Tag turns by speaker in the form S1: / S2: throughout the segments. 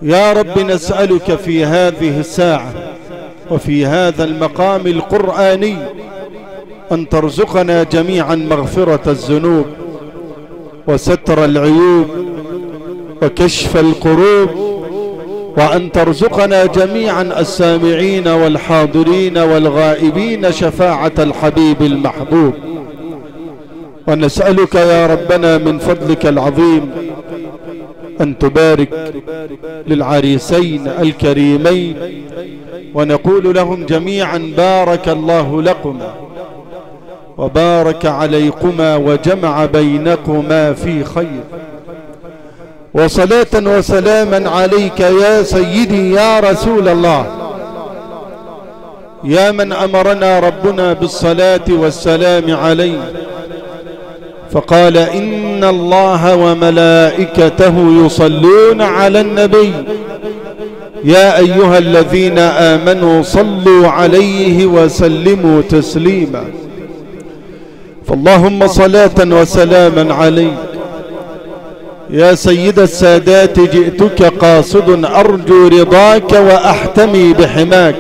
S1: يا رب نسألك في هذه الساعة وفي هذا المقام القرآني أن ترزقنا جميعا مغفرة الذنوب وستر العيوب وكشف الكروب، وأن ترزقنا جميعا السامعين والحاضرين والغائبين شفاعة الحبيب المحبوب. ونسألك يا ربنا من فضلك العظيم أن تبارك للعريسين الكريمين، ونقول لهم جميعا بارك الله لكما وبارك عليكما وجمع بينكما في خير. وصلاة وسلاما عليك يا سيدي يا رسول الله، يا من أمرنا ربنا بالصلاة والسلام عليه، فقال إن الله وملائكته يصلون على النبي يا أيها الذين آمنوا صلوا عليه وسلموا تسليما. فاللهم صلاة وسلاما عليك يا سيد السادات، جئتك قاصد أرجو رضاك وأحتمي بحماك.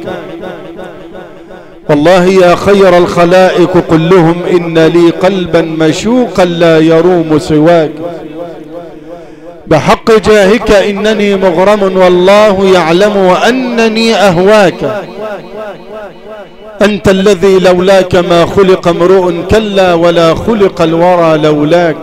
S1: والله يا خير الخلائق قل لهم إن لي قلبا مشوقا لا يروم سواك. بحق جاهك إنني مغرم والله يعلم وأنني أهواك. أنت الذي لولاك ما خلق امرؤ كلا ولا خلق الورى لولاك.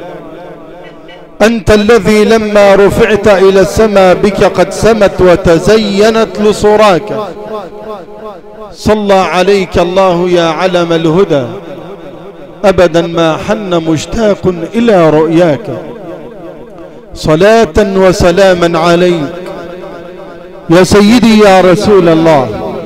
S1: أنت الذي لما رفعت إلى السماء بك قد سمت وتزينت لصراك. صلى عليك الله يا علم الهدى، أبدا ما حن مشتاق إلى رؤياك. صلاة وسلاما عليك يا سيدي يا رسول الله،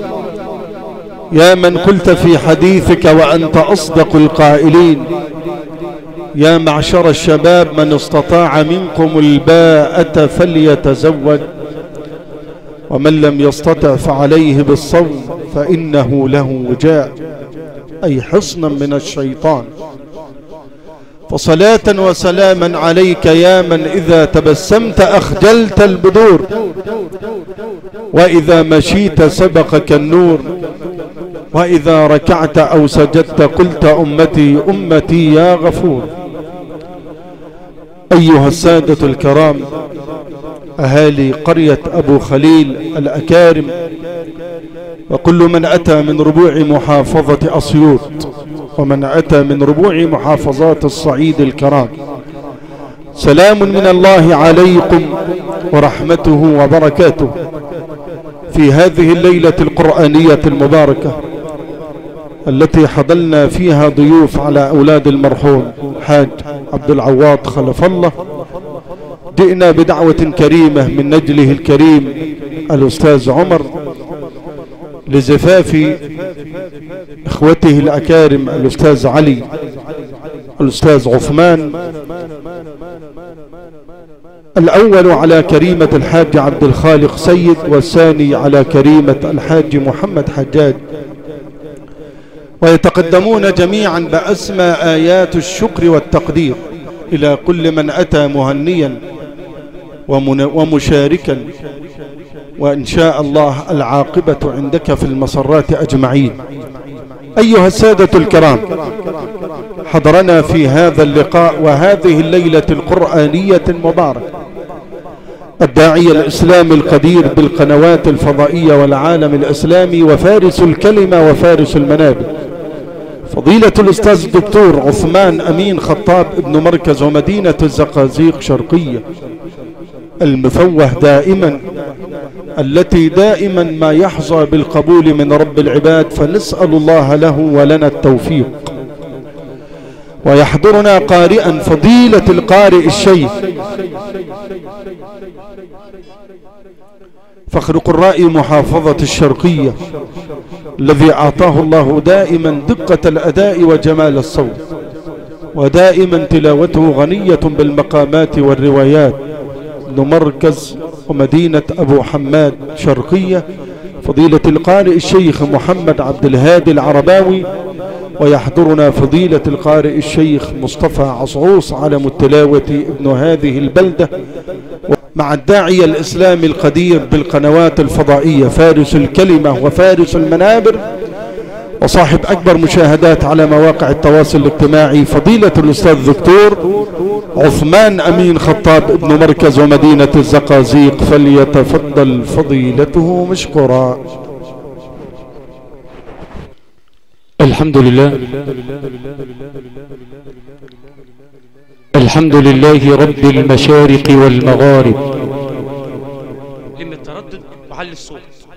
S1: يا من قلت في حديثك وأنت أصدق القائلين يا معشر الشباب من استطاع منكم الباءة فليتزوج، ومن لم يستطع فعليه بالصوم فإنه له وجاء، أي حصنا من الشيطان. فصلاة وسلاما عليك يا من إذا تبسمت أخجلت البدور، وإذا مشيت سبقك النور، وإذا ركعت أو سجدت قلت أمتي أمتي يا غفور. أيها السادة الكرام، أهالي قرية أبو خليل الأكارم، وكل من أتى من ربوع محافظة أسيوط ومن أتى من ربوع محافظات الصعيد الكرام، سلام من الله عليكم ورحمته وبركاته في هذه الليلة القرآنية المباركة التي حضلنا فيها ضيوف على أولاد المرحوم حاج عبد العواض خلف الله. جئنا بدعوة كريمة من نجله الكريم الأستاذ عمر لزفاف إخوته الأكارم الأستاذ علي الأستاذ عثمان، الأول على كريمة الحاج عبد الخالق سيد، والثاني على كريمة الحاج محمد حجاج. ويتقدمون جميعا بأسمى آيات الشكر والتقدير إلى كل من أتى مهنيا ومشاركا، وإن شاء الله العاقبة عندك في المسرات أجمعين. أيها السادة الكرام، حضرنا في هذا اللقاء وهذه الليلة القرآنية المباركة الداعية الإسلامي القدير بالقنوات الفضائية والعالم الإسلامي وفارس الكلمة وفارس المنابر، فضيلة الأستاذ الدكتور عثمان أمين خطاب ابن مركز ومدينة الزقازيق شرقية، المفوه دائما التي دائما ما يحظى بالقبول من رب العباد، فنسأل الله له ولنا التوفيق. ويحضرنا قارئا فضيلة القارئ الشيخ فخر قراء محافظة الشرقية الذي أعطاه الله دائما دقة الأداء وجمال الصوت، ودائما تلاوته غنية بالمقامات والروايات، ابن مركز ومدينة أبو حماد شرقية، فضيلة القارئ الشيخ محمد عبد الهادي العرباوي. ويحضرنا فضيلة القارئ الشيخ مصطفى عصعوص علم التلاوة ابن هذه البلدة. مع الداعية الإسلامي القدير بالقنوات الفضائية، فارس الكلمة وفارس المنابر وصاحب أكبر مشاهدات على مواقع التواصل الاجتماعي، فضيلة الأستاذ الدكتور عثمان أمين خطاب ابن مركز ومدينة الزقازيق، فليتفضل فضيلته مشكورا.
S2: الحمد لله، الحمد لله رب المشارق والمغارب. لم التردد وعلي الصوت.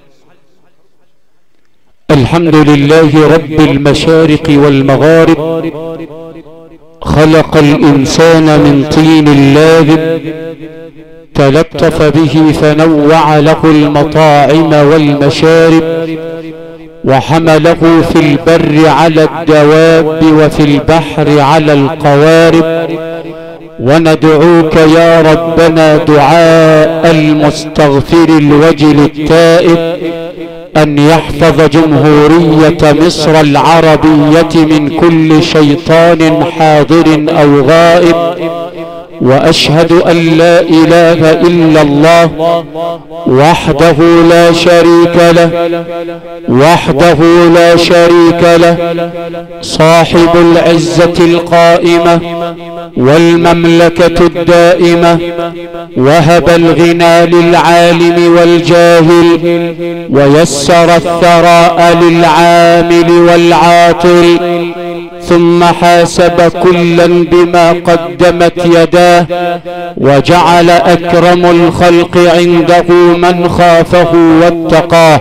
S2: الحمد لله رب المشارق والمغارب، خلق الإنسان من طين لازب، تلطف به فنوع له المطاعم والمشارب، وحمله في البر على الدواب وفي البحر على القوارب. وندعوك يا ربنا دعاء المستغفر الوجل التائب أن يحفظ جمهورية مصر العربية من كل شيطان حاضر أو غائب. وأشهد أن لا إله إلا الله وحده لا شريك له، وحده لا شريك له، صاحب العزة القائمة والمملكة الدائمة، وهب الغنى للعالم والجاهل، ويسر الثراء للعامل والعاطل، ثم حاسب كلا بما قدمت يداه، وجعل أكرم الخلق عنده من خافه واتقاه.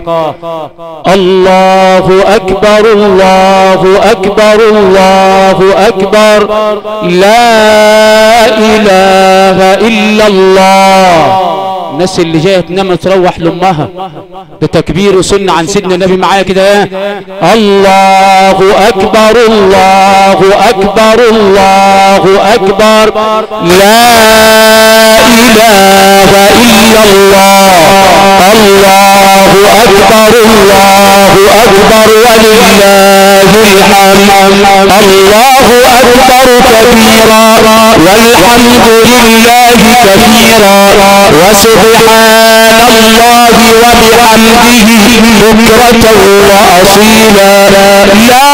S2: الله أكبر، الله أكبر، الله أكبر، لا إله إلا الله. الناس اللي جايه تنام تروح لامها بتكبير وسنه عن سيدنا النبي معايا كده. الله اكبر، الله اكبر، الله اكبر، لا اله الا الله. الله اكبر، الله اكبر، ولله الحمد. الله اكبر كبيرا والحمد لله كثيرا، وسبحان الله وبحمده بكرة وأصيلا. لا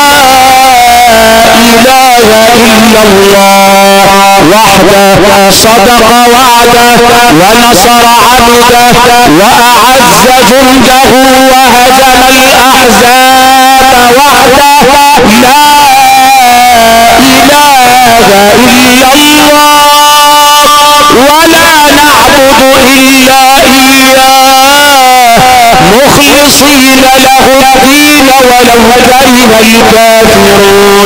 S2: إله إلا الله وحده صدق وعده ونصر عبده وأعز جنده وهزم الأحزاب وحده. لا إله إلا الله ولا نعبد إلا إياه مخلصين له الدين ولو كره الكافرون.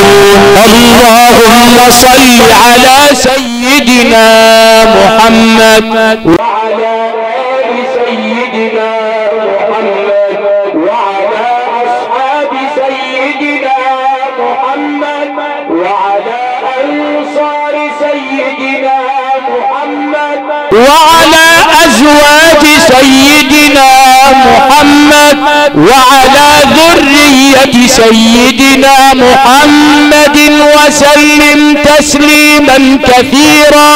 S2: اللهم صل على سيدنا محمد وعلى آل سيدنا محمد وعلى أصحاب سيدنا محمد وعلى أنصار سيدنا محمد وعلى أزواج سيدنا محمد وعلى ذرية سيدنا محمد وسلم تسليما كثيرا.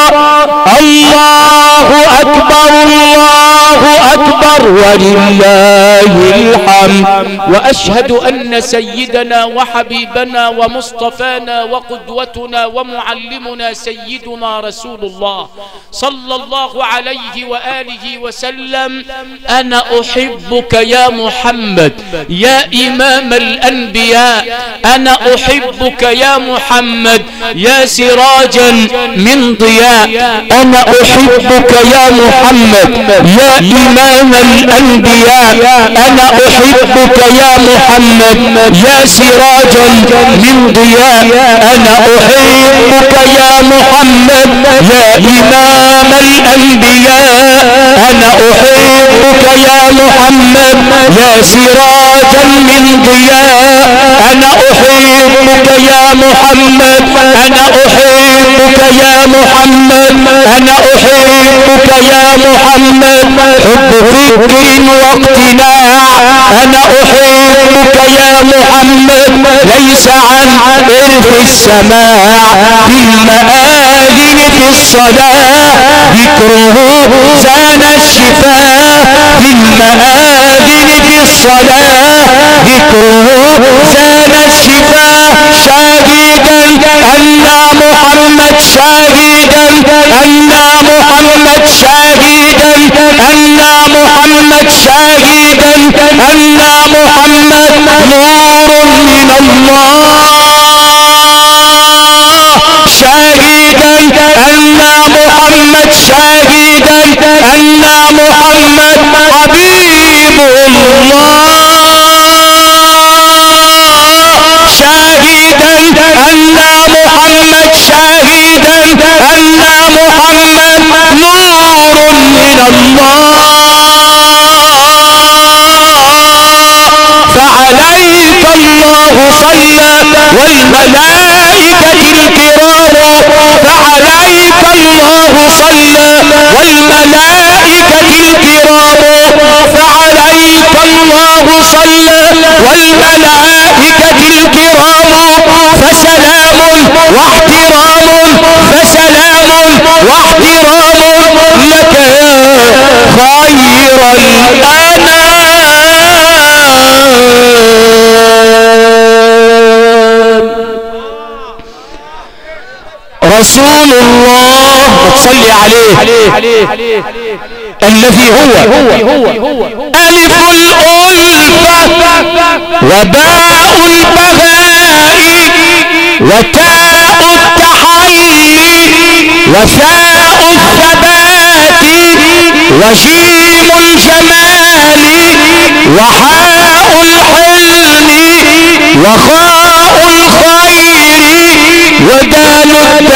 S2: الله أكبر، الله أكبر، ولله الحمد. وأشهد أن سيدنا وحبيبنا ومصطفانا وقدوتنا ومعلمنا سيدنا رسول الله صلى الله عليه وآله وسلم. أنا أحبك يا محمد يا إمام الأنبياء، أنا أحبك يا محمد يا سراجا من ضياء، أنا أحبك يا محمد يا إمام الأنبياء، أنا أحبك يا محمد يا سراجا من ضياء، أنا أحبك يا محمد يا إمام الأنبياء، أنا أحبك يا محمد يا سراجا من ضياء، أنا أحبك يا محمد، أنا أحبك يا محمد، أنا أحبك يا محمد حب فكر واقتناع، أنا أحبك يا محمد ليس عن إرث السماع، بالمآذن في الصلاة ذكره زان الشفاء بالمآذن في الصلاة ذكره زان الشفاء شاهدا أن محمد شاهدا أن محمد شاهدا أن محمد شاهدا أن محمد نور من الله شاهدا أن محمد شاهدا أن محمد حبيب الله شاهدا أن محمد شاهدا أن محمد نور من الله فعليك الله صلى والملائكة الكرام فعليك الله صلى والملائكة الكرام فعليك الله صلى والملائكة الكرام فسلام واحترام فسلام واحترام لك يا خير الأنام رسول الله صلي عليه الذي هو ألف الألفة وباء البغاء وتاء التحلي وثاء الثبات وجيم الجمال وحاء الحلم وخاء الخير ودال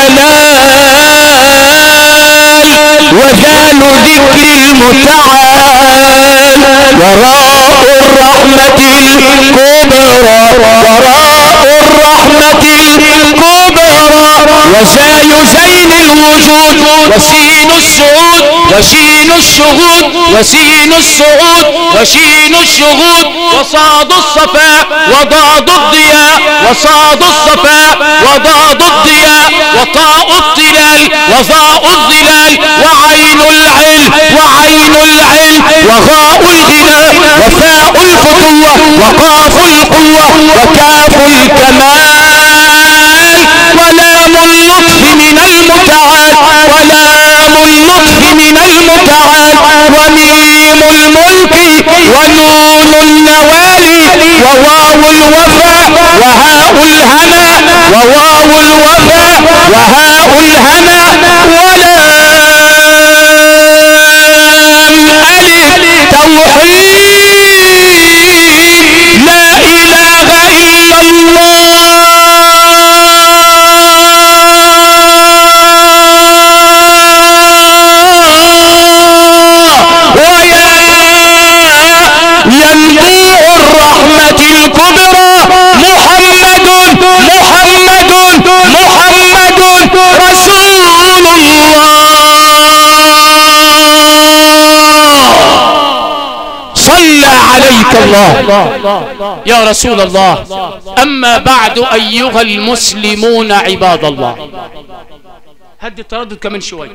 S2: الدلال وذال ذكر المتعال وراء الرحمة الكبرى وراء الرحمة الكبرى وزاي زين الوجود وسين السعود وشين الشهود وسين السعود وشين الشهود وصاد الصفاء وضاد الضياء وصاد الصفاء وضاد الضياء وطاء الطلال وظاء الظلال وعين العلم وعين العلم وغاء الغنى وفاء الفتوة وقاف القوة وكاف الكمال ولام اللطف من المتعال ولام اللطف من المتعال وميم الملك ونون النوالي وواو الوفاء وهاء الهنا وواو الوفاء وهاء الهنا ولام ألف توحيد لا إله إلا الله ينبوع الرحمة الكبرى محمد محمد محمد رسول الله صلى عليك الله يا رسول الله. أما بعد أيها المسلمون عباد الله، هدي التردد كمان شوي.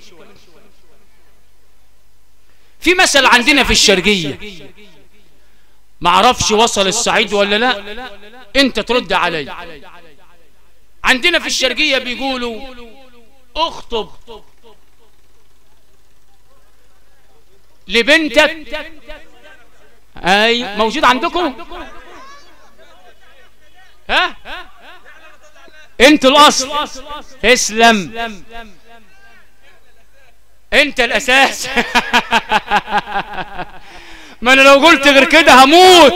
S2: في مثل عندنا في الشرقية، معرفش وصل الصعيد ولا لا، انت ترد علي. عندنا في الشرقية بيقولوا اخطب لبنتك. اي موجود عندكم؟ ها انتوا الاصل. اسلم، انت الاساس. ما انا لو قلت غير كده هموت.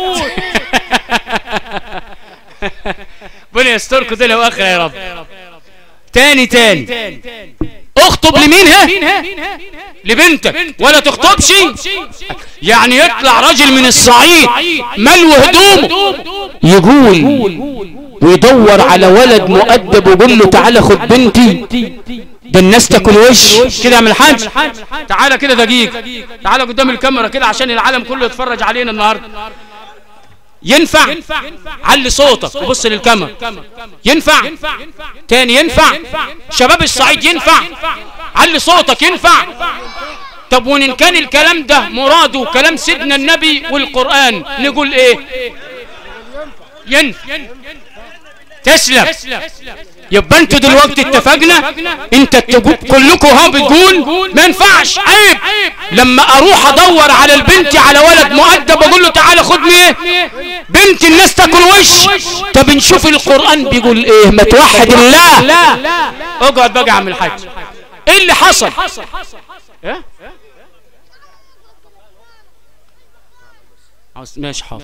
S2: ربنا يستركم دنيا واخره يا رب. تاني اخطب لمين؟ لبنتك. ولا تخطبش يعني يطلع راجل من الصعيد ملو هدومه يقول ويدور على ولد مؤدب ويقول له تعالى خد بنتي، ده الناس تاكل وش كده. من الحاج تعالى كده دقيقة، تعالى قدام الكاميرا كده عشان العالم كله يتفرج علينا النهارده. ينفع؟ علي صوتك وبص للكاميرا. ينفع؟ تاني ينفع؟ شباب الصعيد ينفع؟ علي صوتك ينفع؟ طب وإن كان الكلام ده مراده كلام سيدنا النبي والقرآن نقول ايه؟ ينفع. تسلم. يبقى انتوا دلوقتي اتفقنا، انت كلكم ها بتقول ما ينفعش، عيب. لما اروح ادور على البنت على ولد مؤدب اقول له تعالى خدني ايه؟ بنت الناس تاكل وش. طب نشوف القرآن بيقول ايه. ما توحد الله. اقعد بقى يا عم الحاج. ايه اللي حصل؟ ايه؟ ماشي حاضر.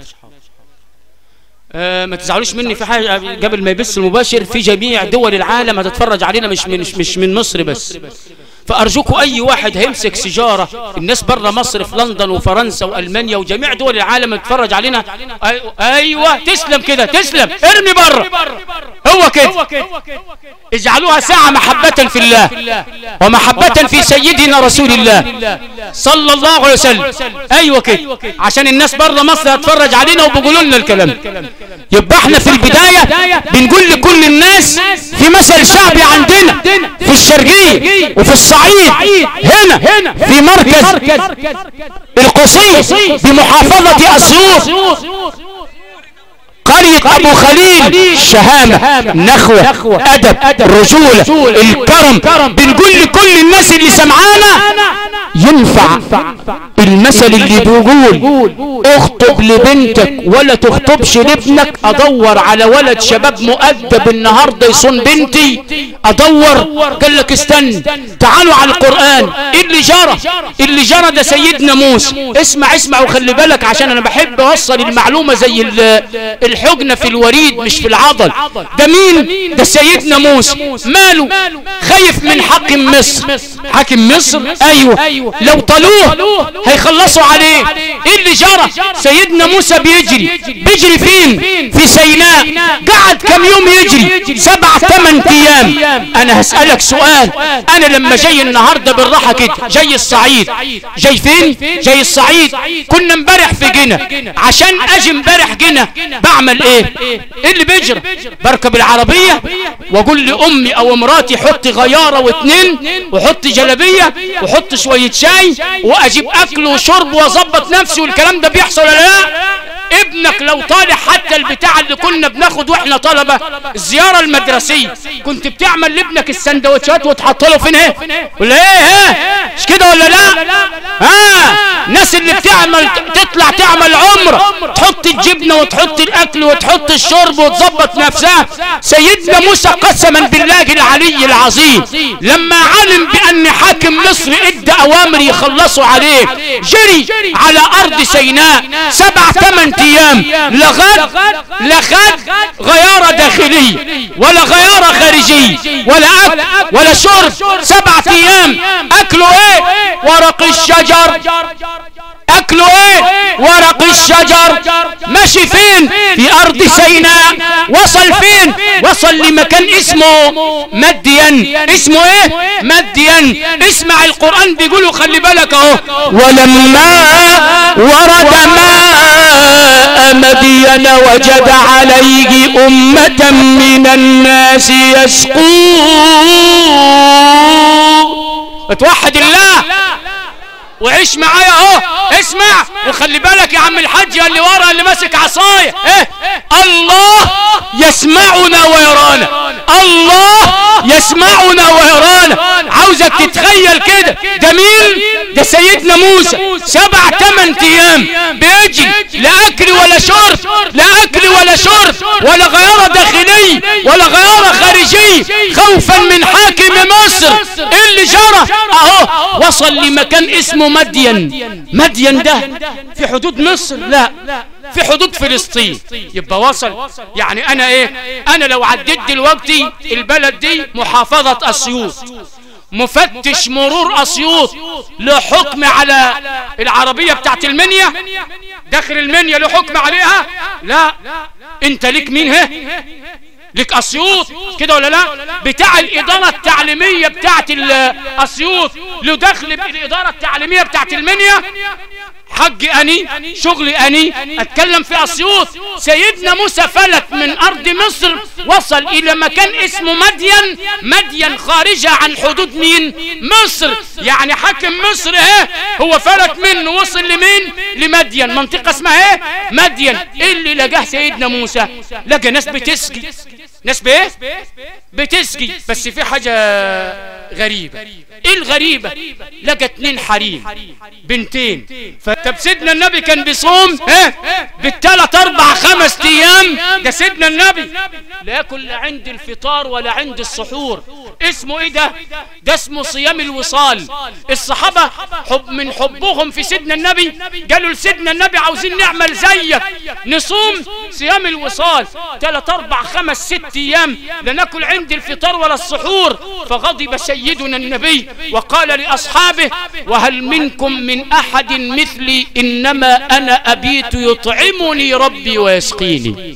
S2: ما تزعلوش مني في حاجة قبل ما يبث المباشر. في جميع دول العالم هتتفرج علينا، مش من مصر بس. فأرجوكوا أي واحد هيمسك سيجارة، الناس برا مصر في لندن وفرنسا وألمانيا وجميع دول العالم هتتفرج علينا. أيوة تسلم كده، تسلم. ارمي برا. هو كده. اجعلوها ساعة محبة في الله ومحبة في سيدنا رسول الله صلى الله عليه وسلم. أيوة كده، عشان الناس برا مصر هتتفرج علينا وبيقولوا لنا الكلام. يبقى احنا في البداية بنقول لكل الناس في مثل شعبي عندنا في الشرقية وفي الصعيد هنا في مركز القصيص بمحافظة أسيوط، قرية أبو خليل، شهامة، نخوة، أدب، رجولة، الكرم. بنقول لكل الناس اللي سمعانا ينفع المثل اللي بيقول اخطب لبنتك ولا تخطبش لابنك. ادور على ولد شباب مؤدب النهارده يصون بنتي، ادور. قال لك استنى، تعالوا على القرآن. اللي جرى ده سيدنا موسى. اسمع وخلي بالك، عشان انا بحب اوصل المعلومة زي الحجنة في الوريد مش في العضل. ده مين؟ ده سيدنا موسى. ماله؟ خايف من حاكم مصر. حاكم مصر ايوه، لو طلوه هيخلصوا عليه. ايه اللي جرى؟ سيدنا موسى بيجري فين؟ في سيناء. قعد كم يوم يجري؟ 7-8 ايام. انا هسألك سؤال. انا لما جاي النهاردة بالراحة كده، جاي الصعيد. جاي فين؟ جاي الصعيد. كنا امبارح في جنة. عشان اجي امبارح جنة بعمل ايه اللي بيجرى؟ بركب العربية واقول لامي او مراتي حطي غيارة و2 وحطي جلبية وحطي شوية شاي واجيب اكل وشرب واظبط نفسي. والكلام ده بيحصل ولا لا؟ ابنك لو طالع حتى البتاع اللي كنا بناخد واحنا طلبة الزيارة المدرسية، كنت بتعمل لابنك السندوتشات وتحط له فين ايه ولا ايه؟ مش كده ولا لا؟ الناس اللي بتعمل تطلع تعمل عمره تحط الجبنة وتحط الاكل وتحط الشرب وتظبط نفسها. سيدنا موسى قسما بالله العلي العظيم لما علم بان حاكم مصر ادى اوامر يخلصوا عليه، جري على ارض سيناء 7-8 ايام. لا خد غيارة داخلية ولا غيارة خارجية ولا اكل ولا شرب. 7 ايام. اكلوا ايه؟ ورق الشجر. اكلوا ايه؟ ورق الشجر. ماشي فين؟ في ارض سيناء. وصل فين؟ وصل لمكان اسمه مدين. اسمه ايه؟ مدين. اسمع القرآن بيقولوا، خلي بالك اهو. ولما ورد ماء مدين وجد عليه أمة من الناس يسقون. اتوحد الله وعيش معايا اهو. اسمع وخلي بالك يا عم الحاج اللي ورا اللي ماسك عصايه. ايه؟ الله يسمعنا ويرانا. الله يسمعنا ويرانا. عاوزك تتخيل كده. ده مين؟ ده سيدنا موسى. 7-8 ايام بيجي، لا اكل ولا شرب، لا اكل ولا شرب ولا غيارة داخلية ولا غيارة خارجية، خوفا من حاكم مصر. ايه اللي جرى؟ اهو وصل لمكان اسمه مدين ده في حدود مصر؟ لا، في حدود فلسطين. يبقى وصل. يعني انا ايه؟ انا لو عديت دلوقتي البلد دي محافظة اسيوط، مفتش مرور اسيوط له حكم على العربية بتاعت المنيا، داخل المنيا له حكم عليها؟ لا. انت ليك مين؟ لك اسيوط كده ولا لا؟ بتاع الاداره التعليميه بتاعت اسيوط له دخل بالاداره التعليميه بتاعت المنيا؟ حج أني، شغل أني، أتكلم في أسيوط. سيدنا موسى فلت من أرض مصر، وصل إلى مكان اسمه مدين. مدين خارجة عن حدود مين؟ مصر. يعني حاكم مصر هو فلت منه، وصل لمين؟ لمدين، منطقة اسمها مدين. إيه اللي لقاه سيدنا موسى؟ لقى ناس بتسقي. ناس بتسقي، بس في حاجة غريبة. ايه الغريبة؟ لقى 2 حريم، بنتين. طب سيدنا النبي كان بيصوم بالثلاث 4 5 ايام. ده سيدنا النبي لا ياكل لا عند الفطار ولا عند السحور. اسمه ايه ده؟ ده اسمه صيام الوصال. الصحابة من حبهم في سيدنا النبي قالوا لسيدنا النبي عاوزين نعمل زيك، نصوم صيام الوصال 3 4 5 6 ايام، لا ناكل عند الفطار ولا السحور. فغضب سيدنا النبي وقال لأصحابه: وهل منكم من أحد مثلي؟ إنما أنا أبيت يطعمني ربي ويسقيني.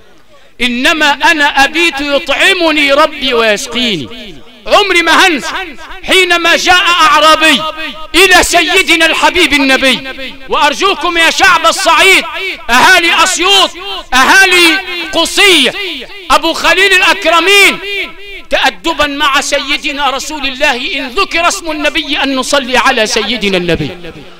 S2: إنما أنا أبيت يطعمني ربي ويسقيني. عمري ما هنسى حينما جاء أعرابي إلى سيدنا الحبيب النبي. وأرجوكم يا شعب الصعيد، أهالي أسيوط، أهالي قصية، أبو خليل الأكرمين، تأدبا مع سيدنا رسول الله إن ذكر اسم النبي أن نصلي على سيدنا النبي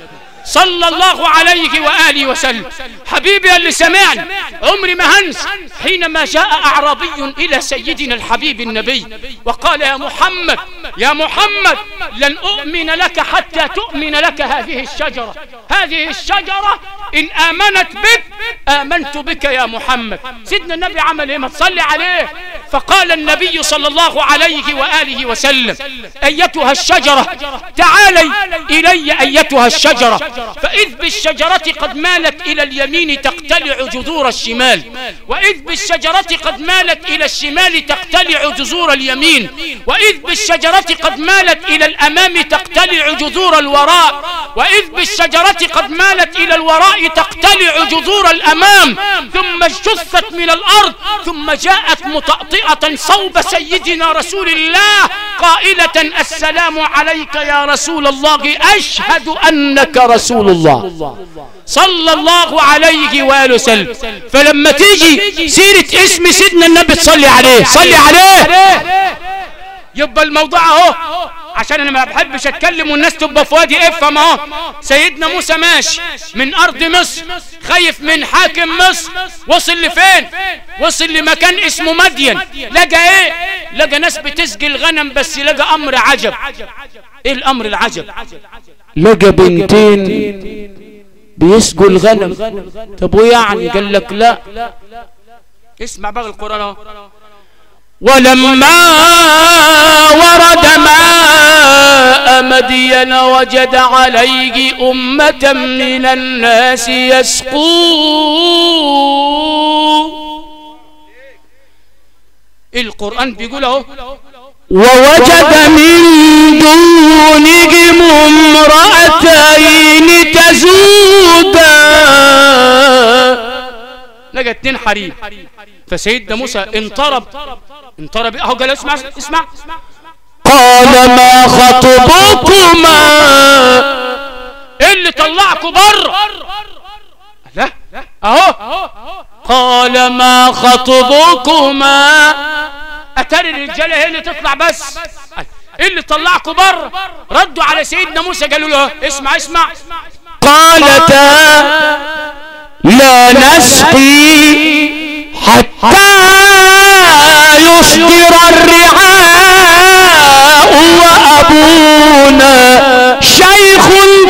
S2: صلى الله عليه وآله وسلم. حبيبي اللي سمعني، عمري ما هنسى حينما جاء أعرابي إلى سيدنا الحبيب النبي وقال: يا محمد يا محمد، لن أؤمن لك حتى تؤمن لك هذه الشجرة. هذه الشجرة إن آمنت بك آمنت بك يا محمد. سيدنا النبي عمل إيه؟ ما تصلي عليه. فقال النبي صلى الله عليه وآله وسلم: أيتها الشجرة تعالي إلي أيتها الشجرة. فإذ بالشجرة قد مالت إلى اليمين تقتلع جذور الشمال، وإذ بالشجرة قد مالت إلى الشمال تقتلع جذور اليمين، وإذ بالشجرة قد مالت إلى الأمام تقتلع جذور الوراء، وإذ بالشجرة قد مالت إلى الوراء تقتلع جذور الأمام، ثم اجتثت من الأرض، ثم جاءت مطأطئة صوب سيدنا رسول الله قائلة: السلام عليك يا رسول الله، أشهد أنك رسول الله صلى الله عليه وآله وسلم. فلما تيجي سيرة اسم سيدنا النبي تصلي عليه، صلي عليه. يبقى الموضوع اهو، عشان انا ما بحبش اتكلم والناس تبقى في وادي افهم اهو. سيدنا موسى ماشي من ارض مصر خايف من حاكم مصر، وصل لفين؟ وصل لمكان اسمه مدين. لقى ايه؟ لقى ناس بتسقي الغنم، بس لقى امر عجب. ايه الامر العجب؟
S3: لقى بنتين بيسقوا الغنم. طب ويعني؟ قال لك لا،
S2: اسمع بقى القرآن اهو.
S3: ولما ورد ماء مدين وجد عليه أمة من الناس يسقون.
S2: القرآن بيقول اهو:
S3: ووجد من دونهم امرأتين تزودان.
S2: لقى 2 حريم. فسيدنا موسى انطرب اهو، قال: اسمع
S3: قال: ما خطبكما؟
S2: ايه اللي طلعكوا بره؟ لا اهو.
S3: قال: ما خطبكما؟
S2: اتاري الرجاله هي اللي تطلع بس. ايه اللي طلعكوا بره؟ ردوا على سيدنا موسى قالوا له: اسمع
S3: قالتا: لا نسقي حتى يصدر الرعاء وأبونا شيخ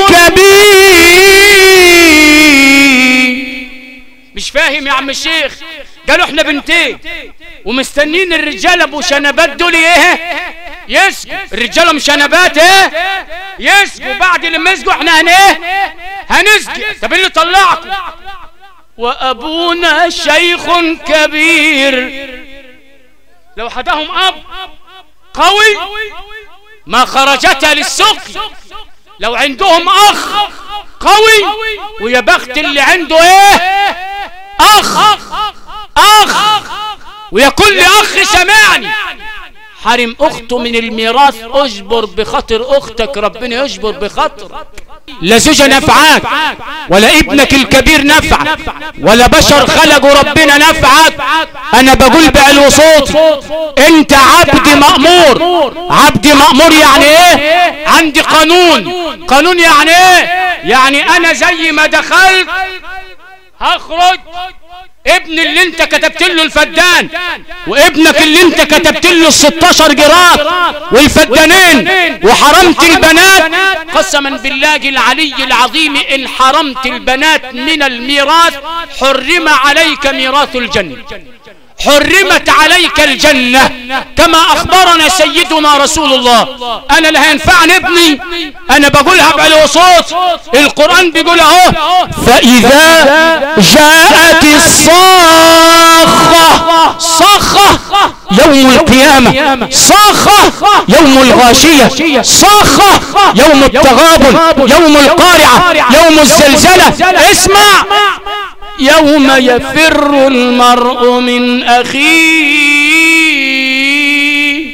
S3: كبير.
S2: مش فاهم يا عم الشيخ؟ قالوا احنا بنتين ومستنين الرجال ابو شنبات دول ايه يسقوا. الرجاله مشنبات يسقوا، بعد لما يسقوا احنا هنسقي. طب اللي طلعكم؟ وابونا شيخ كبير. لو حداهم اب قوي ما خرجتا للسقي. لو عندهم اخ قوي، ويا بخت اللي عنده اخ، ويا كل اخ سمعني
S3: حرم اخته من الميراث، اجبر بخاطر اختك، ربنا يجبر بخاطرك. لا زوجة نفعك ولا ابنك الكبير نفعك ولا بشر خلقوا ربنا نفعك. انا بقول بعلو صوتي انت عبد مأمور. عبد مأمور يعني ايه؟ عندي قانون. قانون يعني ايه؟ يعني انا زي ما دخلت هخرج. ابن اللي انت كتبت له الفدان وابنك اللي انت كتبت له 16 جرات والفدانين وحرمت البنات، قسما بالله العلي العظيم ان حرمت البنات من الميراث حرم عليك ميراث الجنة، حرمت عليك الجنة كما أخبرنا سيدنا رسول الله. أنا لا هينفعني ابني، أنا بقولها بعلو صوت، القرآن بيقول اهو
S2: فإذا جاءت الصاخة، صاخة يوم القيامة، صاخة يوم الغاشية، صاخة يوم التغابن، يوم القارعة، يوم الزلزلة. اسمع،
S3: يوم يفر المرء من أخيه،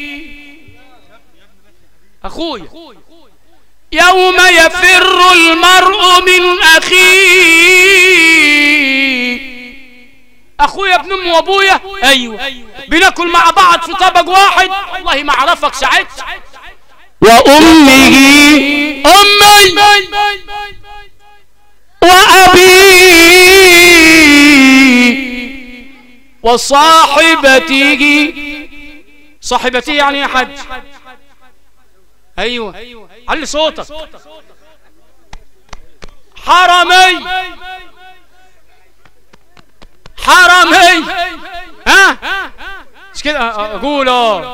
S3: أخويا، يوم يفر المرء من أخيه. أخويا ابن أمي وأبويا، أيوة، بناكل مع بعض في طبق واحد، والله ما أعرفك ساعتها.
S2: وأمه،
S3: أمي
S2: وأبيه
S3: وصاحبته. صاحبته يعني يا حاج؟ ايوه، علي صوتك. حرمي، حرمي، ها مش كده اقول؟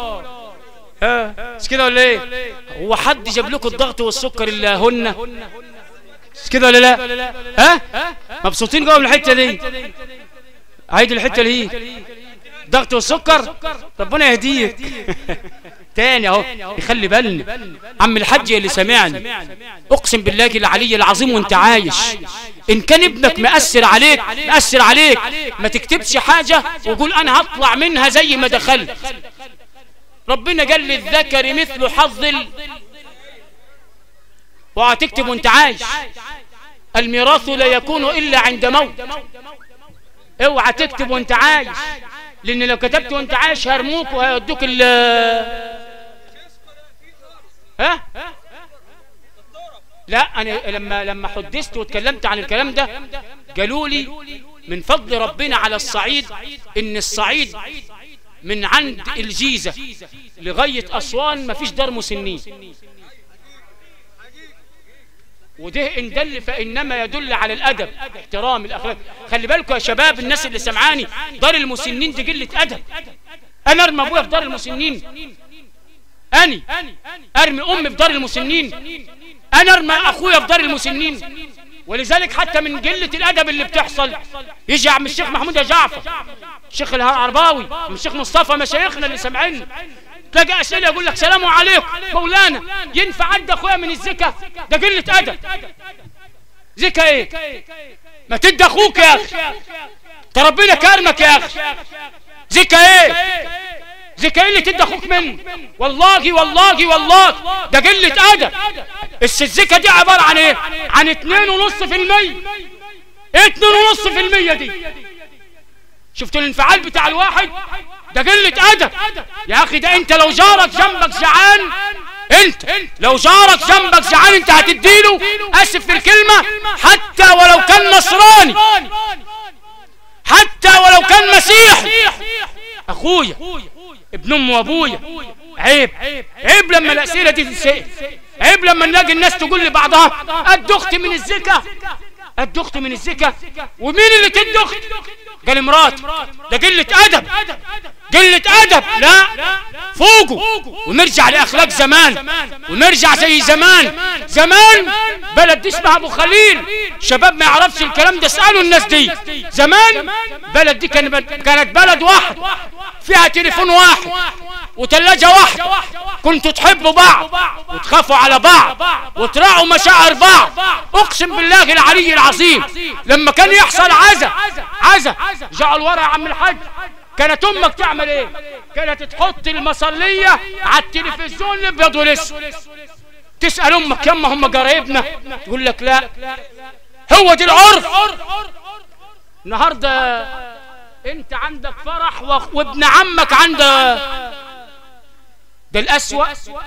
S3: مش كده ولا ايه؟ هو حد جاب لكم الضغط والسكر اللي هن مش كده ولا لا؟ ها مبسوطين جوه من الحته دي؟ عيد الحته اللي هي ضغط والسكر، ربنا يهديك. تاني اهو، يخلي بالنا عم الحاج اللي سمعني، اقسم بالله العلي العظيم وانت عايش، ان كان ابنك مأثر عليك ما تكتبش حاجه وقول انا هطلع منها زي ما دخلت. ربنا قال للذكر مثل حظ وهتكتب وانت عايش. الميراث لا يكون الا عند موت. اوعى تكتب وانت عايش، لان لو كتبت وانت عايش هرموك وهيودوك ها؟ لا، انا لما حدثت واتكلمت عن الكلام ده قالوا لي من فضل ربنا على الصعيد ان الصعيد من عند الجيزة لغاية أسوان مفيش دار مسنين، وده إن دل فإنما يدل على الأدب، احترام الأخلاق. خلي بالكم يا شباب، الناس اللي سمعاني، دار المسنين دي قلة أدب. أنا أرمي أبويا في دار المسنين؟ أني أرمي أمي في دار المسنين؟ أنا أرمي أخويا في دار المسنين؟ ولذلك حتى من قلة الأدب اللي بتحصل يجي عم الشيخ محمود يا جعفر، الشيخ العرباوي، الشيخ مصطفى، مشايخنا اللي سمعنا، تلاقي أسئلة يقول لك سلام عليكم مولانا، ينفع عد أخويا من الزكاة؟ ده قلة أدب. زكاة إيه؟ ما تدي أخوك يا أخي، ربنا كرمك يا أخي. زكاة إيه؟ زكاة اللي تدي أخوك منه؟ والله والله والله ده قلة أدب. الزكاة دي عبارة عن إيه؟ عن 2.5%. 2.5% دي، شفتوا الانفعال بتاع الواحد؟ ده قلة أدب يا أخي. ده أنت لو جارك جنبك جعان، لو جارك جنبك جعان أنت هتديله، أسف في الكلمة، حتى ولو كان نصراني، حتى ولو كان مسيحي. أخويا ابن أم وأبويا، عيب لما الأسئلة دي تتسأل، عيب لما نلاقي الناس تقول لبعضها قد أختي من الزكاة، قد أختي من الزكاة. ومين اللي تدي أختي؟ قال مراتي. ده قلة أدب، قلة أدب. لا، فوقوا ونرجع لأخلاق زمان، ونرجع زي زمان. زمان بلد اسمها أبو خليل، شباب ما يعرفش الكلام ده، اسألوا الناس دي. زمان بلد دي كانت بلد واحد، فيها تليفون واحد وثلاجة واحدة، كنتوا تحبوا بعض وتخافوا على بعض وتراعوا مشاعر بعض. اقسم بالله العلي العظيم، لما كان يحصل عزا جعل ورا يا عم الحاج، كانت امك تعمل ايه؟ كانت تحط المصلية على التلفزيون الابيض والاسود، تسأل امك يما هم قرايبنا؟ تقول لك لا. هو دي العرف. النهارده انت عندك فرح وابن عمك عنده، ده الأسوأ.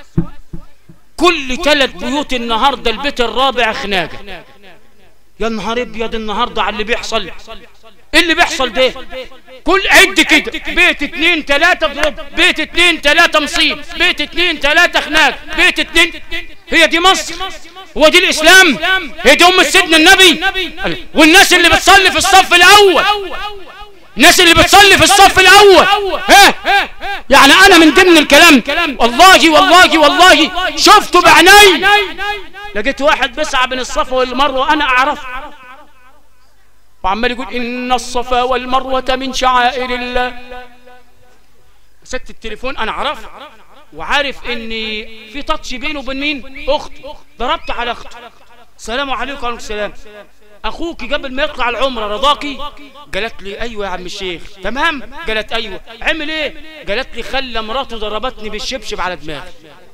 S3: كل 3 بيوت النهارده البيت الرابع خناقه. يا نهار ابيض النهارده على اللي بيحصل. ايه اللي بيحصل ده؟ كل عد كده، بيت 2 3 ضرب، بيت 2 3 مصيب، بيت 2 3 خناق، بيت 2. هي دي مصر؟ هو دي الاسلام؟ هي دي سيدنا النبي؟ والناس اللي بتصلي في الصف الاول، الناس اللي بتصلي في الصف الاول، ها يعني انا من ضمن الكلام والله والله والله شفته بعيني، لقيت واحد بيسعى بين الصفا والمروه وانا اعرف، وعمال يقول ان الصفا والمروه من شعائر الله. مسكت التليفون، انا عرفت وعارف ان في تاتش بينه وبين مين؟ اخته. ضربت على اخته، السلام عليكم. وعليكم السلام. اخوك قبل ما يطلع العمره رضاكي؟ قالت لي ايوه يا عم الشيخ. تمام؟ قالت ايوه. عمل ايه؟ قالت لي خلى مراته ضربتني بالشبشب على دماغي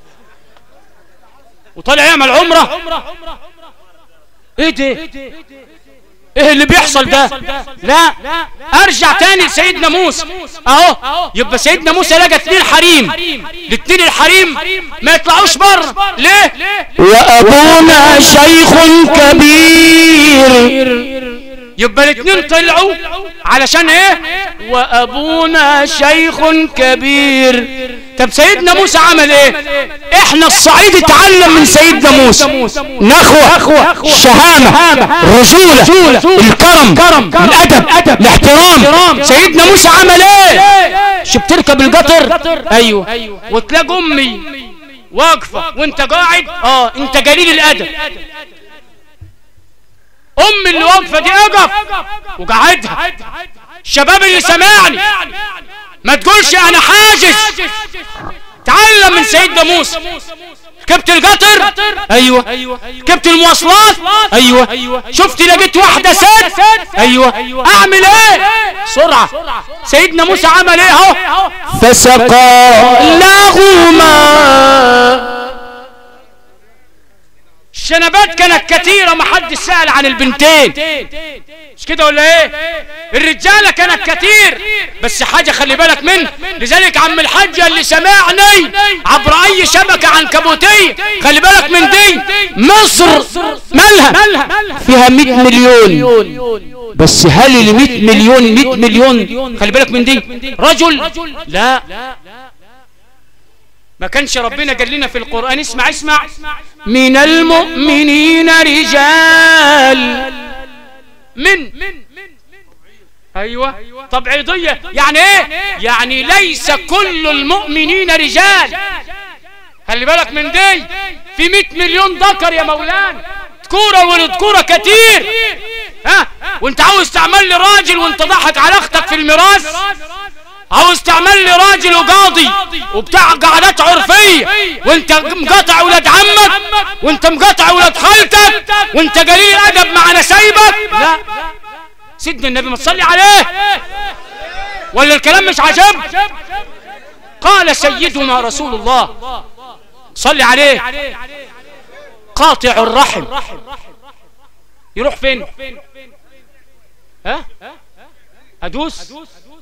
S3: وطلع يعمل عمره. ايه ده؟ ايه اللي بيحصل ده؟ لا ارجع تاني لسيدنا موسى اهو. يبقى سيدنا موسى لقى 2 حريم، ال2 الحريم ما يطلعوش بره ليه؟
S2: وابونا شيخ كبير.
S3: يبقى ال2 طلعوا علشان ايه؟ وابونا شيخ كبير. طب سيدنا موسى عمل ايه؟ احنا الصعيد اتعلم من سيدنا موسى نخوة، شهامة، رجولة، الكرم، الادب، الاحترام. سيدنا موسى عمل ايه؟ شو بتركب القطر؟ ايوه، وتلاقي امي واقفة وانت قاعد، انت قليل الادب. امي اللي واقفة دي اقف وقعدها. الشباب اللي سمعني ما تقولش انا حاجز، تعلم من سيدنا موسى. ركبت القطر؟ ايوه. ركبت المواصلات؟ ايوه. شفت لقيت واحدة ست؟ ايوه. اعمل ايه؟ سرعة. سيدنا موسى عمل ايه اهو؟
S2: فسقى لهما.
S3: الشنبات كانت كثيرة، ما حد سأل عن البنتين، مش كده ولا ايه؟ الرجالة كانت كثير، بس حاجة خلي بالك منها. لذلك عم الحاج اللي سمعني عبر اي شبكة عنكبوتية خلي بالك من دي. مصر مالها؟
S2: فيها 100 مليون، بس هل ال 100 مليون
S3: خلي بالك من دي رجل؟ لا، ما كانش ربنا قال لنا في القرآن اسمع من المؤمنين رجال من ايوه تبعيضية. يعني ايه؟ يعني ليس كل المؤمنين رجال. خلي بالك من دي. في 100 مليون ذكر يا مولانا، ذكورة والذكورة كتير. وانت عاوز تعمل لي راجل وانت ضحك على اختك في الميراث؟ عاوز تعمل لي راجل وقاضي وبتاع قعدات عرفية وانت مقاطع ولاد عمك وانت مقاطع ولاد خالتك وانت قليل ادب مع نسايبك؟ لا. سيدنا النبي ما تصلي عليه ولا الكلام مش عجب؟ قال سيدنا رسول الله صلي عليه قاطع الرحم يروح فين؟ ادوس؟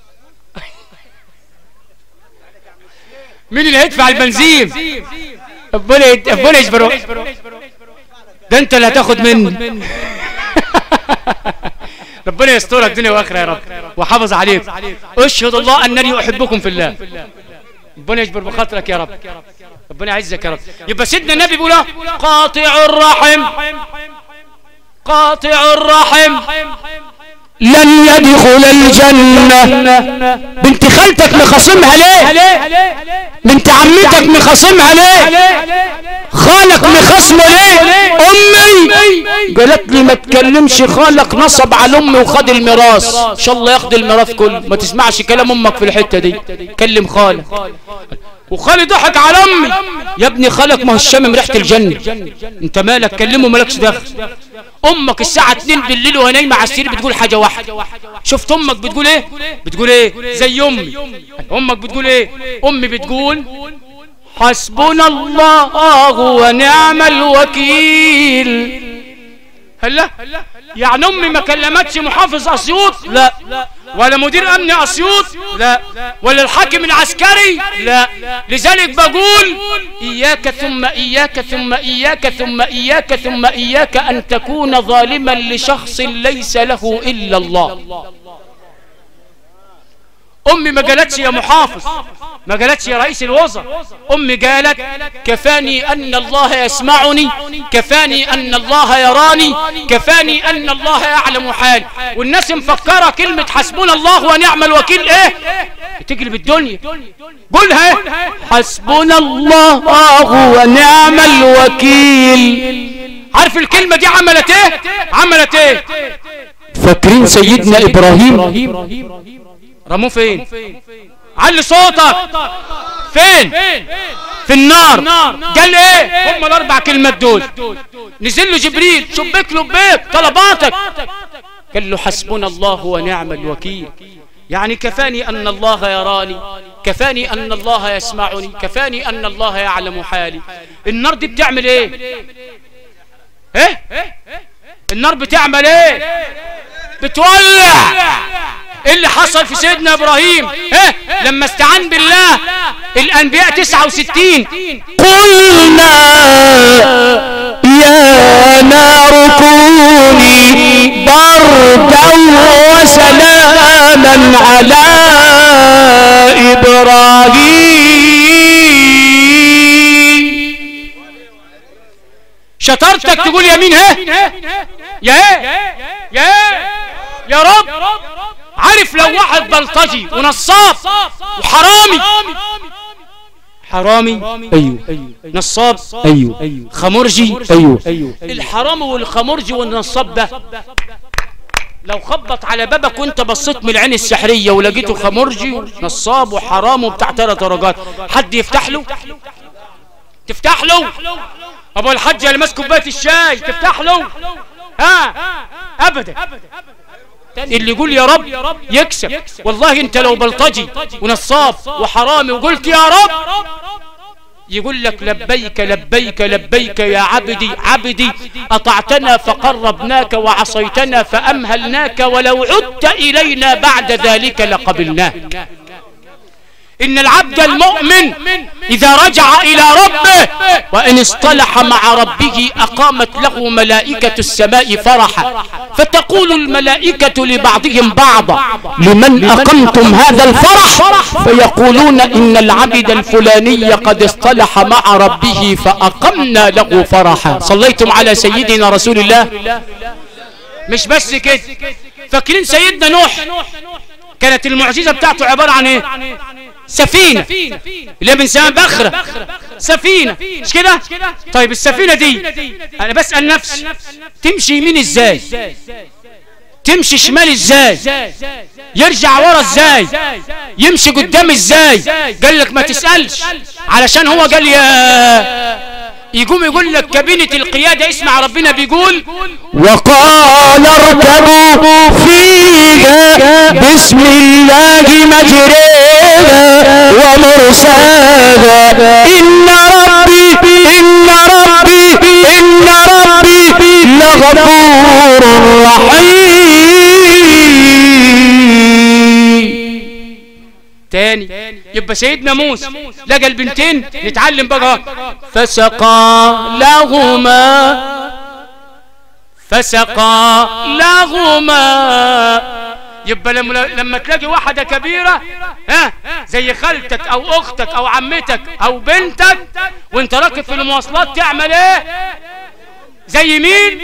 S3: مين اللي هيدفع البنزين؟ ربنا يجبره. ده انت اللي هتاخد مني. ربنا يسترك دنيا واخره يا رب وحافظ عليك. اشهد الله انني احبكم في الله. ربنا يجبر بخاطرك يا رب، ربنا يعزك يا رب. يبقى سيدنا النبي بيقول قاطع الرحم
S2: لن يدخل الجنة. بنت خالتك مخاصمها ليه؟ بنت عمتك مخاصمها ليه؟ خالك مخاصمه ليه؟ امي قالت لي ما تكلمش خالك، نصب على امي وخد الميراث. ان شاء الله ياخد الميراث كله، ما تسمعش كلام امك في الحتة دي، كلم خالك.
S3: وخالي ضحك على امي. يا ابني خالك ما هو الشامم ريحه الجنه، انت مالك؟ كلمه مالكش دخل. امك الساعه 2 بالليل وهي نايمه على السرير بتقول حاجه واحده. شفت امك بتقول ايه؟ بتقول ايه؟ زي امي. امك بتقول ايه؟ امي بتقول حسبنا الله ونعم الوكيل. هلا يعني امي ما كلمتش محافظ اسيوط؟ لا. ولا مدير امن اسيوط؟ لا. ولا الحاكم العسكري؟ لا. لذلك بقول اياك ثم اياك ثم اياك ثم اياك ثم اياك ان تكون ظالما لشخص ليس له الا الله. امي ما قالتش يا محافظ، ما قالتش يا رئيس الوزراء، امي قالت كفاني ان الله يسمعني، كفاني ان الله يراني، كفاني ان الله يعلم حالي. والناس مفكره كلمه حسبنا الله ونعم الوكيل ايه؟ تقلب الدنيا. قولها حسبنا الله ونعم الوكيل. عارف الكلمه دي عملت ايه؟ عملت ايه؟
S2: فاكرين سيدنا ابراهيم
S3: رموه فين؟ علي صوتك. فين؟ في النار. قال ايه؟ هم الاربع كلمات دول. نزل له جبريل شبك لبيك طلباتك، قال له حسبنا الله ونعم الوكيل. يعني كفاني ان الله يراني، كفاني ان الله يسمعني، كفاني ان الله يعلم حالي. النار دي بتعمل ايه؟ ايه؟ النار بتعمل ايه؟ بتولع. ايه اللي حصل في سيدنا ابراهيم لما استعان بالله؟ الانبياء 69
S2: قلنا يا نار كوني بردا وسلاما على ابراهيم.
S3: شطارتك تقول يمين يا رب. عارف لو واحد بلطجي ونصاب وحرامي، حرامي
S2: ايوه،
S3: نصاب
S2: ايوه،
S3: خمرجي
S2: ايوه،
S3: الحرامي والخمرجي والنصاب ده لو خبط على بابك وانت بصيت من العين السحريه ولقيته خمرجي ونصاب وحرام وبتاع 3 درجات، حد يفتح له؟ تفتح له؟ ابو الحاج اللي ماسك كوبايه الشاي تفتح له؟ ابدا. اللي يقول يا رب يكسب. والله انت لو بلطجي ونصاب وحرامي وقلت يا رب يقول لك لبيك لبيك لبيك يا عبدي عبدي، أطعتنا فقربناك وعصيتنا فأمهلناك، ولو عدت إلينا بعد ذلك لقبلناك. إن العبد المؤمن إذا رجع إلى ربه وإن اصطلح مع ربه أقامت له ملائكة السماء فرحا، فتقول الملائكة لبعضهم بعضا
S2: لمن أقمتم هذا الفرح؟
S3: فيقولون إن العبد الفلاني قد اصطلح مع ربه فأقمنا له فرحا. صليتم على سيدنا رسول الله؟ مش بس كده، فاكرين سيدنا نوح كانت المعجزة بتاعته عبارة عن ايه؟ سفينة اللي بنسميها بخرة، سفينة مش كده؟ طيب السفينة دي انا بسأل نفسي تمشي يمين ازاي؟ تمشي شمال ازاي؟ يرجع ورا ازاي؟ يمشي قدام ازاي؟ قال لك ما تسألش، علشان هو قال يقوم يقول لك كابينة القيادة اسمع ربنا بيقول
S2: وقال اركبوا فيها بسم الله مجريها ومرساها إن ربي لغفور رحيم.
S3: تاني يبقى سيدنا موسى لقى البنتين، نتعلم بقى فسقى لهما. يبقى لما تلاقي واحدة كبيرة زي خالتك او اختك او عمتك او بنتك وانت راكب في المواصلات تعمل ايه؟ زي مين؟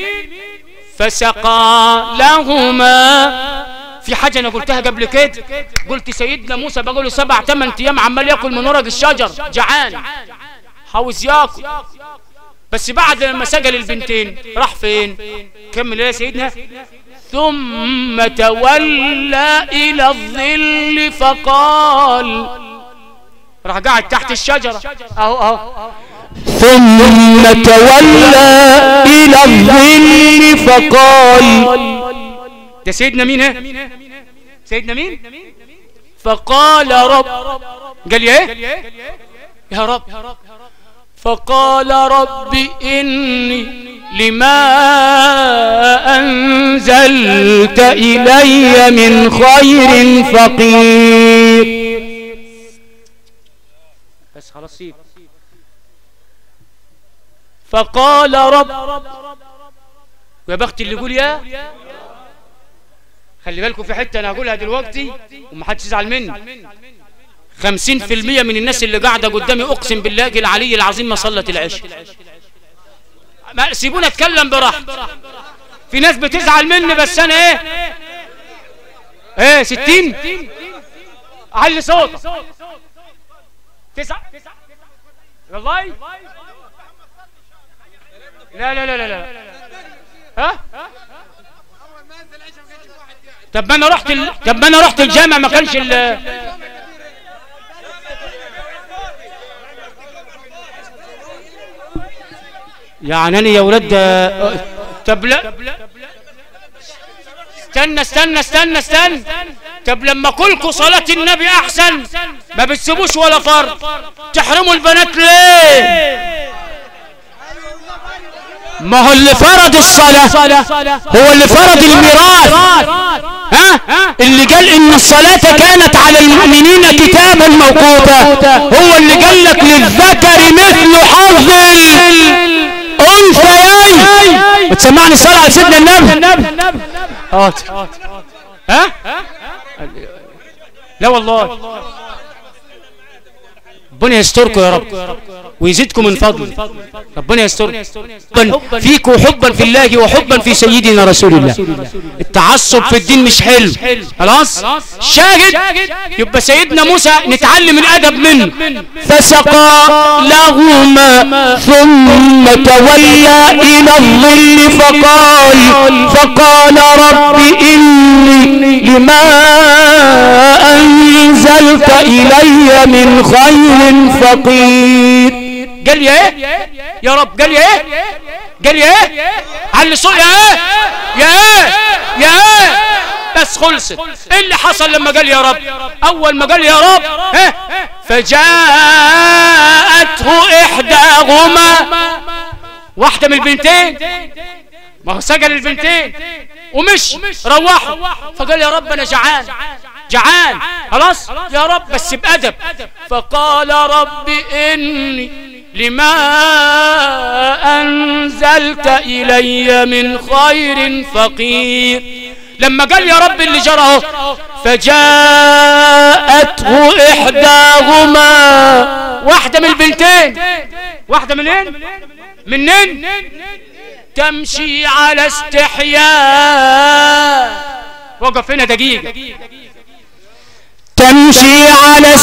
S3: فسقى لهما. في حاجة انا قلتها قبل كده، قلت سيدنا موسى بقوله 7 8 ايام عمال ياكل من ورق الشجر، جعان عاوز ياكل، بس بعد لما سجل البنتين راح فين؟ كمل يا سيدنا ثم تولى الى الظل فقال راح قاعد تحت الشجرة اهو
S2: ثم تولى إلى الظل فقال.
S3: ده سيدنا مين؟ سيدنا مين؟ فقال رب، قال ايه؟ يا رب. فقال رب إني لما أنزلت إلي من خير فقير. بس خلاص سيب. فقال رب، ويا بخت اللي يقول يا، خلي بالكم في حتة أنا هقولها دلوقتي ومحدش يزعل مني. 50% من الناس اللي قاعدة قدامي أقسم بالله العلي العظيم ما صلت العشاء. سيبونا اتكلم براحتي. في ناس بتزعل مني بس أنا إيه 60 علي صوتك 9 والله. لا لا لا لا لا. ها؟ طب ما انا رحت الجامع ما كانش يعني انا يا ولاد. طب لا استنى. طب لما كلكم صلاة النبي احسن ما بتسيبوش ولا فرض، تحرموا البنات ليه؟
S2: ما هو اللي فرض الصلاة هو اللي فرض الميراث. اللي قال ان الصلاة كانت على المؤمنين كتابا موقوتا هو اللي قال لك للذكر مثل حظ الانثيين. بتسمعني صلاة على سيدنا النبي؟
S3: لا والله. ربنا يستركم يا رب ويزيدكم من فضله. ربنا يستركم فيكم حبا في الله وحبا في سيدنا رسول الله. التعصب في الدين مش حلو. خلاص شاهد. يبقى سيدنا موسى نتعلم الادب منه.
S2: فسقى لهما ثم تولى الى الظل فقال رب اني لما انزلت الي من خير فقير.
S3: قال لي ايه يا رب؟ قال لي ايه؟ علي صوت يا ايه بس خلصت. ايه اللي حصل لما قال يا رب؟ اول ما قال يا رب فجاءته احداهما، واحده من البنتين، ما هو سجل البنتين ومش روحوا، فقال يا رب انا جعان خلاص يا رب بس بأدب. فقال رب إني لما أنزلت إلي من خير فقير. لما قال يا رب اللي جرى فجاءته إحداهما، واحدة من البنتين، واحدة منين تمشي على استحياء. وقف هنا دقيقة.
S2: تمشي على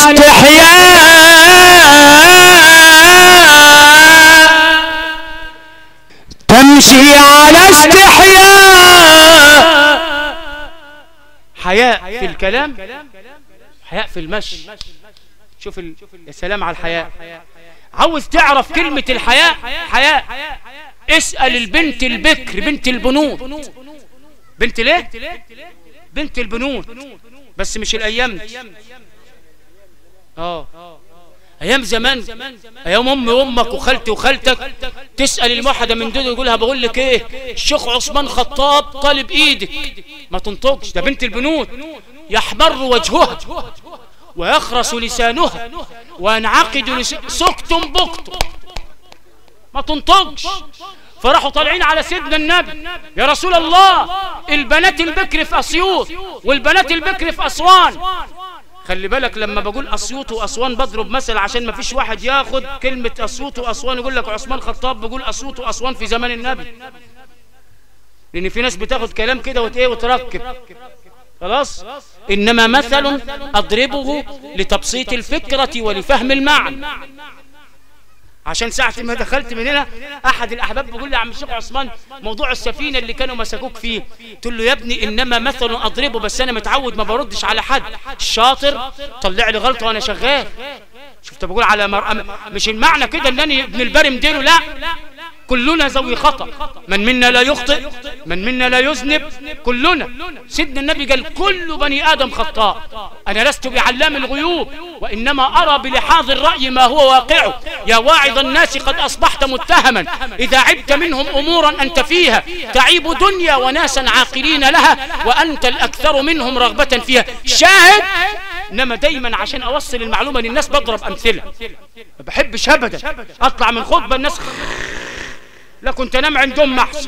S2: استحياء.
S3: حياء في الكلام، حياء في المشي. شوف يا سلام على الحياء. عاوز تعرف كلمة الحياء؟ حياء. اسأل البنت البكر، بنت البنود. بنت ليه؟ بنت البنود. بس مش الايام دي. ايام زمان، ايام امي وامك وخالتي وخالتك، تسال الموحده من دول يقولها بقول لك ايه، الشيخ عثمان خطاب طالب ايدك، ما تنطقش. ده بنت البنود يحمر وجهها ويخرس لسانها وينعقد سكتم بكتم، ما تنطقش. فراحوا طالعين على سيدنا النبي، يا رسول الله البنات البكر في اسيوط والبنات البكر في اسوان. خلي بالك لما بقول اسيوط واسوان بضرب مثل عشان ما فيش واحد ياخد كلمة اسيوط واسوان يقول لك عثمان خطاب بقول اسيوط واسوان في زمان النبي، لان في ناس بتاخد كلام كده وتركب. خلاص. انما مثل اضربه لتبسيط الفكرة ولفهم المعنى. عشان ساعة ما دخلت من هنا احد الاحباب بيقول لي يا عم الشيخ عثمان موضوع السفينة اللي كانوا مسكوك فيه، قلت له يا ابني انما مثل اضربه، بس انا متعود ما بردش على حد. الشاطر طلع لي غلطة وانا شغال، شفت بقول على مش المعنى كده ان انا ابن الباري مديره، لا، كلنا ذوي خطأ، من منا لا يخطئ، من منا لا يذنب، كلنا. سيدنا النبي قال كل بني آدم خطاء، أنا لست بعلام الغيوب، وإنما أرى بلحاظ الرأي ما هو واقعه. يا واعظ الناس قد أصبحت متهما إذا عبت منهم أمورا أنت فيها، تعيب دنيا وناسا عاقلين لها، وأنت الأكثر منهم رغبة فيها. شاهد. إنما دايما عشان أوصل المعلومة للناس بضرب أمثلة، ما بحبش أبدا أطلع من خطبة الناس لا كنت انام عندهم محسن،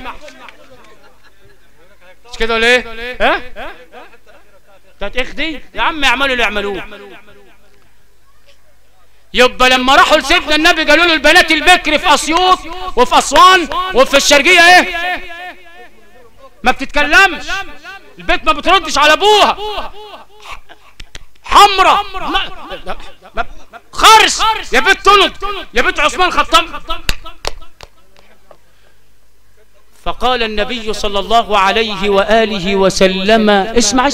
S3: مش كده ولا ايه؟ ها؟ تتاخدي يا عم يعملوا اللي يعملوه. يبقى لما راحوا لسيدنا النبي قالوا له البنات البكر في اسيوط وفي اسوان وفي الشرقيه ايه؟ ما بتتكلمش، البيت ما بتردش على ابوها، حمرة خرس، يا بيت تنط، يا بيت عثمان خطاب. فقال النبي صلى الله عليه وآله وسلم اسمع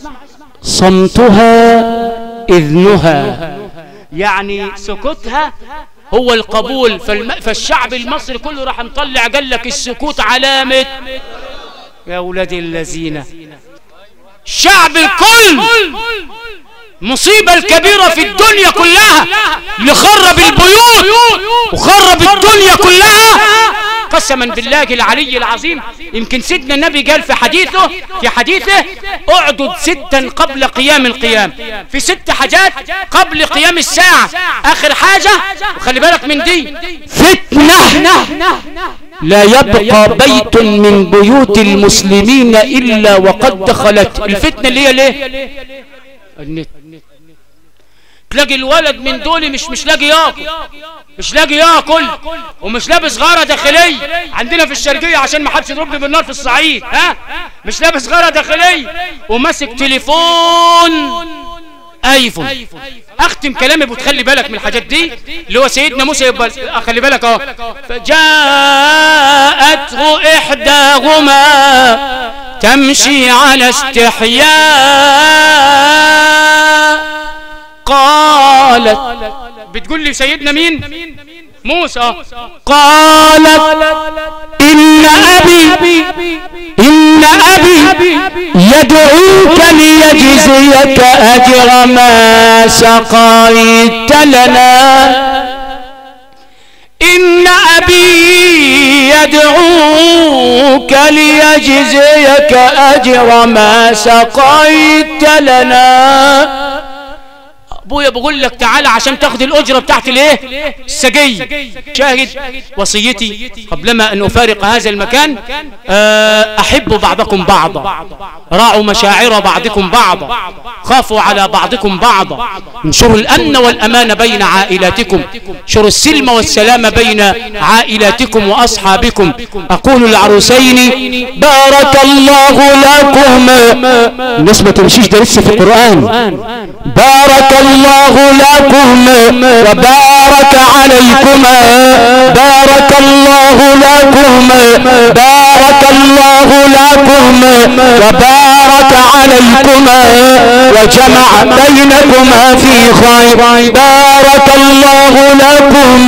S3: صمتها إذنها، يعني سكوتها هو القبول. فالشعب المصري كله راح مطلع قال لك السكوت علامة. يا أولاد الذين، الشعب الكل مصيبة الكبيرة في الدنيا كلها اللي خرب البيوت وخرب الدنيا كلها قسما بالله العلي العظيم. يمكن سيدنا النبي قال في حديثه اعدد 6 قبل قيام القيام، في 6 حاجات قبل قيام الساعة. اخر حاجة وخلي بالك من دي، فتنة لا يبقى بيت من بيوت المسلمين الا وقد دخلت. الفتنة اللي هي ليه؟ النت. تلاقي الولد من دول مش لاقي ياكل ومش لابس غاره داخليه. عندنا في الشرقيه عشان ما حدش يضربني بالنار في الصعيد، ها، مش لابس غاره داخليه وماسك تليفون ايفون. اختم كلامي بتخلي بالك من الحاجات دي اللي هو سيدنا موسى. يبقى خلي بالك اهو، فجاءته احداهما تمشي على استحياء قالت، بتقول لي سيدنا مين؟ موسى. قالت إن أبي يدعوك ليجزيك أجر ما سقيت لنا. إن أبي يدعوك ليجزيك أجر ما سقيت لنا. ابويا بقول لك تعالى عشان تاخد الاجره بتاعت الايه؟ السجيه. شاهد وصيتي قبلما ان افارق هذا المكان، احبوا بعضكم بعضا، راعوا مشاعر بعضكم بعضا، خافوا على بعضكم بعضا، انشروا الامن والامان بين عائلاتكم، انشروا السلم والسلام بين عائلاتكم واصحابكم. اقول للعروسين بارك الله لكم. الناس ما تمشيش ده لسه في القران. بارك الله لكم وبارك عليكما. بارك الله لكم، بارك الله لكم وبارك عليكما وجمع بينكما في خير. بارك الله لكم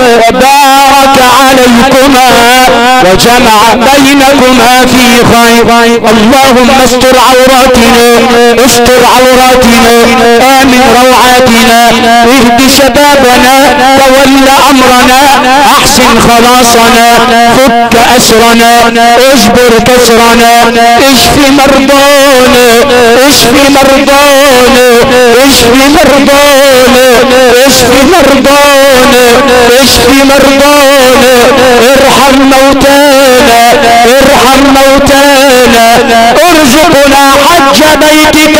S3: وبارك عليكما وجمع بينكما في خير. اللهم استر عوراتنا، استر عوراتنا، آمن روعاتنا، اهد شبابنا، تول أمرنا، أحسن خلاصنا، فك أسرنا، اجبر كسرنا، اشف مرضانا، اشف مرضانا، اشف مرضانا، اشف مرضانا، اشف مرضانا، ارحم موتانا، ارحم موتانا، ارزقنا حج بيتك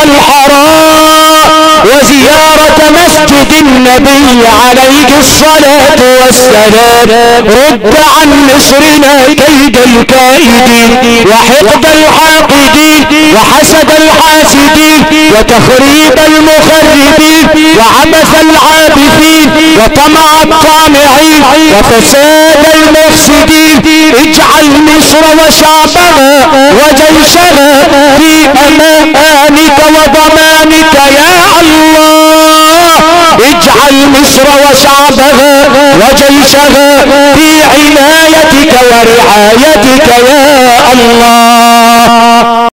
S3: الحرام وزيارة مسجد النبي عليه الصلاة والسلام. رد عن مصرنا كيد الكائدين وحقد الحاقدين وحسد الحاسدين وتخريب المخربين وعبث العابثين وطمع الطامعين وفساد المفسدين. اجعل مصر وشعبنا وجيشنا في أمانك وضمانك يا الله. اجعل
S2: مصر وشعبها وجيشها في عنايتك ورعايتك يا الله.